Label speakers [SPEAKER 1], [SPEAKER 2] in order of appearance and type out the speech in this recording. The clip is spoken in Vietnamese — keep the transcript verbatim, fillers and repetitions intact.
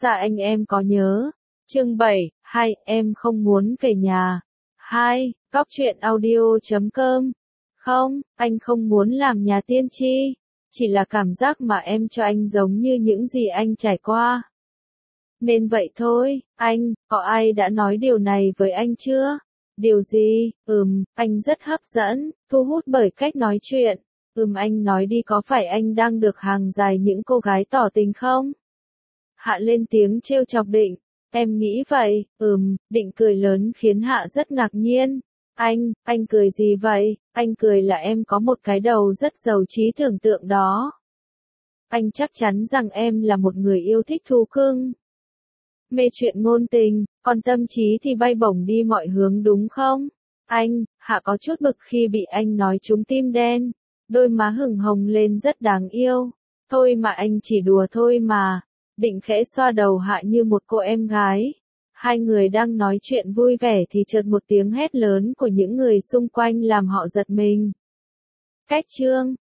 [SPEAKER 1] Dạ anh em có nhớ. Chương bảy, hai, em không muốn về nhà. hai, Góc truyện audio chấm com. Không, anh không muốn làm nhà tiên tri. Chỉ là cảm giác mà em cho anh giống như những gì anh trải qua. Nên vậy thôi, anh, có ai đã nói điều này với anh chưa? Điều gì? Ừm, anh rất hấp dẫn, thu hút bởi cách nói chuyện. Ừm anh nói đi, có phải anh đang được hàng dài những cô gái tỏ tình không? Hạ lên tiếng trêu chọc Định. Em nghĩ vậy. Ừm, Định cười lớn khiến Hạ rất ngạc nhiên. Anh, anh cười gì vậy? Anh cười là em có một cái đầu rất giàu trí tưởng tượng đó. Anh chắc chắn rằng em là một người yêu thích thú cưng. Mê chuyện ngôn tình, còn tâm trí thì bay bổng đi mọi hướng đúng không? Anh, Hạ có chút bực khi bị anh nói trúng tim đen. Đôi má hửng hồng lên rất đáng yêu. Thôi mà anh chỉ đùa thôi mà. Định khẽ xoa đầu Hạ như một cô em gái. Hai người đang nói chuyện vui vẻ thì chợt một tiếng hét lớn của những người xung quanh làm họ giật mình. Cách chương